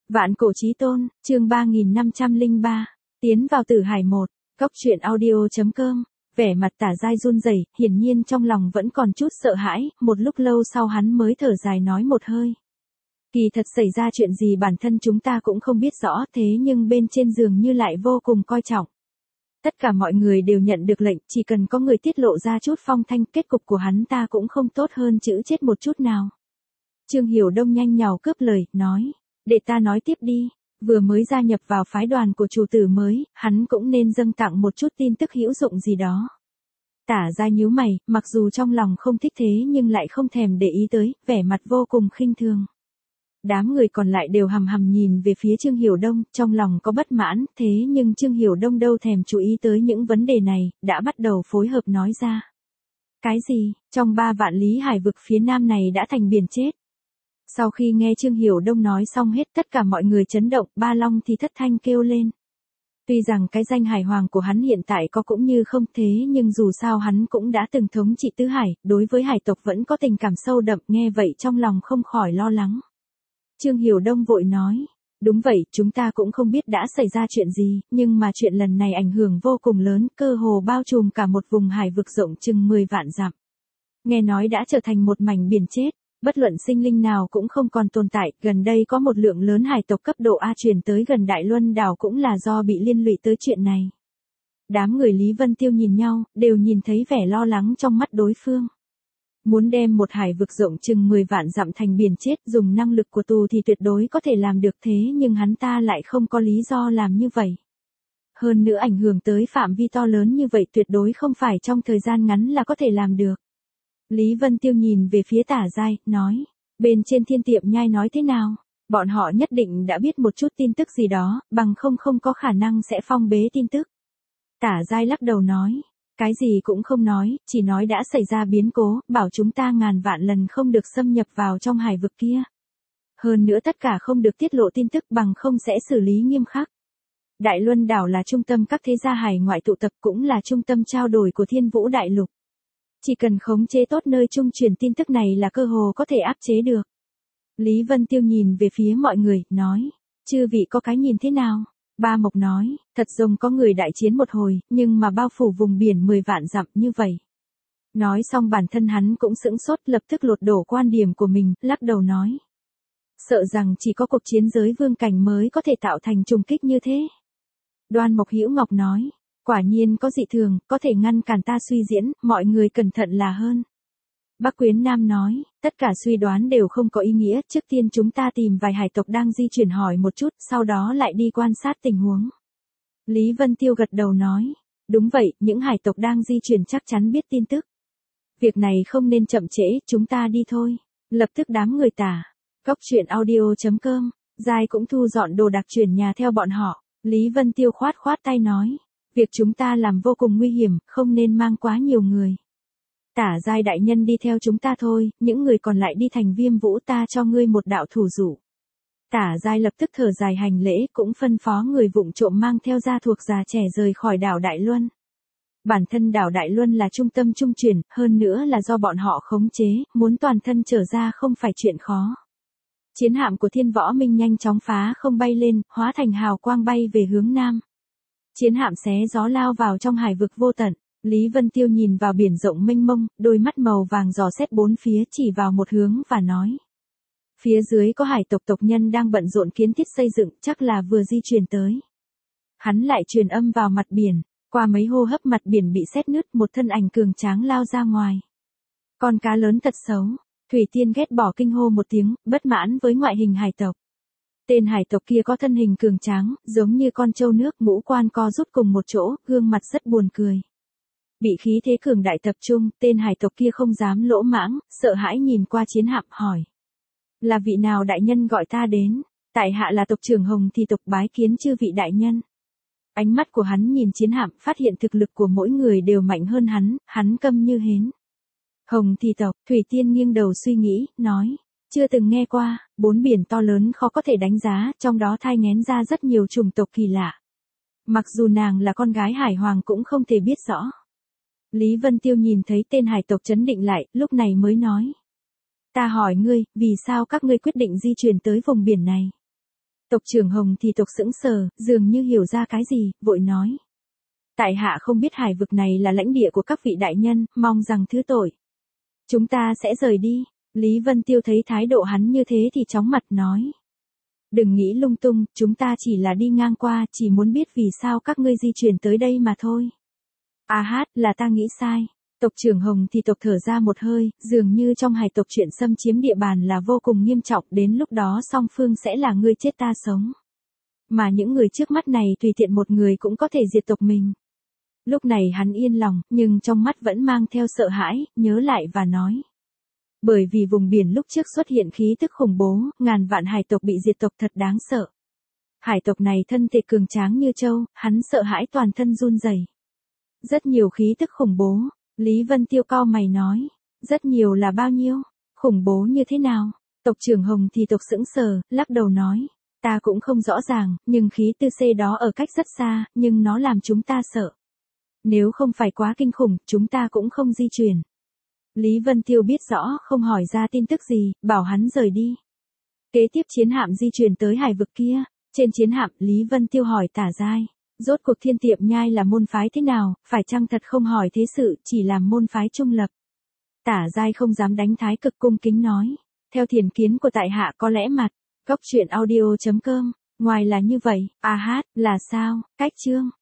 Vạn cổ chí tôn, chương 3503, tiến vào Tử Hải 1, Cốc truyện audio.com. Vẻ mặt Tả Giai run rẩy, hiển nhiên trong lòng vẫn còn chút sợ hãi, một lúc lâu sau hắn mới thở dài nói một hơi. Kỳ thật xảy ra chuyện gì bản thân chúng ta cũng không biết rõ, thế nhưng bên trên giường như lại vô cùng coi trọng. Tất cả mọi người đều nhận được lệnh, chỉ cần có người tiết lộ ra chút phong thanh, kết cục của hắn ta cũng không tốt hơn chữ chết một chút nào. Trương Hiểu Đông nhanh nhảu cướp lời, nói, để ta nói tiếp đi, vừa mới gia nhập vào phái đoàn của chủ tử mới, hắn cũng nên dâng tặng một chút tin tức hữu dụng gì đó. Tả Giai nhíu mày, mặc dù trong lòng không thích thế nhưng lại không thèm để ý tới, vẻ mặt vô cùng khinh thường. Đám người còn lại đều hằm hằm nhìn về phía Trương Hiểu Đông, trong lòng có bất mãn, thế nhưng Trương Hiểu Đông đâu thèm chú ý tới những vấn đề này, đã bắt đầu phối hợp nói ra. Cái gì, trong 3 vạn lý hải vực phía nam này đã thành biển chết. Sau khi nghe Trương Hiểu Đông nói xong hết, tất cả mọi người chấn động, Ba Long thì thất thanh kêu lên. Tuy rằng cái danh hải hoàng của hắn hiện tại có cũng như không thế nhưng dù sao hắn cũng đã từng thống trị tứ hải, đối với hải tộc vẫn có tình cảm sâu đậm, nghe vậy trong lòng không khỏi lo lắng. Trương Hiểu Đông vội nói, đúng vậy, chúng ta cũng không biết đã xảy ra chuyện gì, nhưng mà chuyện lần này ảnh hưởng vô cùng lớn, cơ hồ bao trùm cả một vùng hải vực rộng chừng 10 vạn dặm. Nghe nói đã trở thành một mảnh biển chết, bất luận sinh linh nào cũng không còn tồn tại, gần đây có một lượng lớn hải tộc cấp độ A truyền tới gần Đại Luân đảo cũng là do bị liên lụy tới chuyện này. Đám người Lý Vân Tiêu nhìn nhau, đều nhìn thấy vẻ lo lắng trong mắt đối phương. Muốn đem một hải vực rộng chừng 10 vạn dặm thành biển chết, dùng năng lực của tù thì tuyệt đối có thể làm được, thế nhưng hắn ta lại không có lý do làm như vậy. Hơn nữa ảnh hưởng tới phạm vi to lớn như vậy tuyệt đối không phải trong thời gian ngắn là có thể làm được. Lý Vân Tiêu nhìn về phía Tả Giai, nói, bên trên Thiên Tiệm Nhai nói thế nào? Bọn họ nhất định đã biết một chút tin tức gì đó, bằng không có khả năng sẽ phong bế tin tức. Tả Giai lắc đầu nói, cái gì cũng không nói, chỉ nói đã xảy ra biến cố, bảo chúng ta ngàn vạn lần không được xâm nhập vào trong hải vực kia. Hơn nữa tất cả không được tiết lộ tin tức, bằng không sẽ xử lý nghiêm khắc. Đại Luân đảo là trung tâm các thế gia hải ngoại tụ tập, cũng là trung tâm trao đổi của Thiên Vũ Đại Lục. Chỉ cần khống chế tốt nơi trung truyền tin tức này là cơ hồ có thể áp chế được. Lý Vân Tiêu nhìn về phía mọi người, nói, chư vị có cái nhìn thế nào? Ba Mộc nói, thật giống có người đại chiến một hồi, nhưng mà bao phủ vùng biển 10 vạn dặm như vậy. Nói xong bản thân hắn cũng sững sốt, lập tức lột đổ quan điểm của mình, lắc đầu nói. Sợ rằng chỉ có cuộc chiến giới vương cảnh mới có thể tạo thành trùng kích như thế. Đoan Mộc Hữu Ngọc nói, quả nhiên có dị thường, có thể ngăn cản ta suy diễn, mọi người cẩn thận là hơn. Bắc Quyến Nam nói, tất cả suy đoán đều không có ý nghĩa, trước tiên chúng ta tìm vài hải tộc đang di chuyển hỏi một chút, sau đó lại đi quan sát tình huống. Lý Vân Tiêu gật đầu nói, đúng vậy, những hải tộc đang di chuyển chắc chắn biết tin tức. Việc này không nên chậm trễ, chúng ta đi thôi. Lập tức đám người Tả, Cốc truyện audio.com, Giai cũng thu dọn đồ đạc chuyển nhà theo bọn họ. Lý Vân Tiêu khoát tay nói, việc chúng ta làm vô cùng nguy hiểm, không nên mang quá nhiều người. Tả Giai đại nhân đi theo chúng ta thôi, những người còn lại đi thành Viêm Vũ, ta cho ngươi một đạo thủ dụ. Tả Giai lập tức thở dài hành lễ, cũng phân phó người vụng trộm mang theo gia thuộc già trẻ rời khỏi đảo Đại Luân. Bản thân đảo Đại Luân là trung tâm trung chuyển, hơn nữa là do bọn họ khống chế, muốn toàn thân trở ra không phải chuyện khó. Chiến hạm của Thiên Võ Minh nhanh chóng phá không bay lên, hóa thành hào quang bay về hướng nam. Chiến hạm xé gió lao vào trong hải vực vô tận. Lý Vân Tiêu nhìn vào biển rộng mênh mông, đôi mắt màu vàng dò xét bốn phía, chỉ vào một hướng và nói. Phía dưới có hải tộc tộc nhân đang bận rộn kiến thiết xây dựng, chắc là vừa di chuyển tới. Hắn lại truyền âm vào mặt biển, qua mấy hô hấp mặt biển bị sét nứt, một thân ảnh cường tráng lao ra ngoài. Con cá lớn thật xấu, Thủy Tiên ghét bỏ kinh hô một tiếng, bất mãn với ngoại hình hải tộc. Tên hải tộc kia có thân hình cường tráng, giống như con trâu nước, ngũ quan co rút cùng một chỗ, gương mặt rất buồn cười. Bị khí thế cường đại tập trung, tên hải tộc kia không dám lỗ mãng, sợ hãi nhìn qua chiến hạm hỏi. Là vị nào đại nhân gọi ta đến? Tại hạ là tộc trưởng Hồng Thì tộc bái kiến chư vị đại nhân. Ánh mắt của hắn nhìn chiến hạm, phát hiện thực lực của mỗi người đều mạnh hơn hắn câm như hến. Hồng Thì tộc, Thủy Tiên nghiêng đầu suy nghĩ, nói. Chưa từng nghe qua, 4 biển to lớn khó có thể đánh giá, trong đó thai nghén ra rất nhiều chủng tộc kỳ lạ. Mặc dù nàng là con gái hải hoàng cũng không thể biết rõ. Lý Vân Tiêu nhìn thấy tên hải tộc trấn định lại, lúc này mới nói. Ta hỏi ngươi, vì sao các ngươi quyết định di chuyển tới vùng biển này? Tộc trưởng Hồng thì tộc sững sờ, dường như hiểu ra cái gì, vội nói. Tại hạ không biết hải vực này là lãnh địa của các vị đại nhân, mong rằng thứ tội. Chúng ta sẽ rời đi. Lý Vân Tiêu thấy thái độ hắn như thế thì chóng mặt nói. Đừng nghĩ lung tung, chúng ta chỉ là đi ngang qua, chỉ muốn biết vì sao các ngươi di chuyển tới đây mà thôi. À hát, là ta nghĩ sai. Tộc trưởng Hồng thì tộc thở ra một hơi, dường như trong hải tộc chuyện xâm chiếm địa bàn là vô cùng nghiêm trọng, đến lúc đó song phương sẽ là ngươi chết ta sống. Mà những người trước mắt này tùy tiện một người cũng có thể diệt tộc mình. Lúc này hắn yên lòng, nhưng trong mắt vẫn mang theo sợ hãi, nhớ lại và nói. Bởi vì vùng biển lúc trước xuất hiện khí tức khủng bố, ngàn vạn hải tộc bị diệt tộc thật đáng sợ. Hải tộc này thân thể cường tráng như trâu, hắn sợ hãi toàn thân run rẩy. Rất nhiều khí tức khủng bố, Lý Vân Tiêu cau mày nói. Rất nhiều là bao nhiêu? Khủng bố như thế nào? Tộc trưởng Hồng thì tộc sững sờ, lắc đầu nói. Ta cũng không rõ ràng, nhưng khí tư C đó ở cách rất xa, nhưng nó làm chúng ta sợ. Nếu không phải quá kinh khủng, chúng ta cũng không di chuyển. Lý Vân Tiêu biết rõ, không hỏi ra tin tức gì, bảo hắn rời đi. Kế tiếp chiến hạm di chuyển tới hải vực kia. Trên chiến hạm, Lý Vân Tiêu hỏi Tả Giai. Rốt cuộc Thiên Tiệm Nhai là môn phái thế nào, phải chăng thật không hỏi thế sự, chỉ làm môn phái trung lập. Tả Giai không dám đánh thái cực, cung kính nói. Theo thiền kiến của tại hạ có lẽ mặt. Cốc truyện audio.com. Ngoài là như vậy, à hát, là sao, cách chương.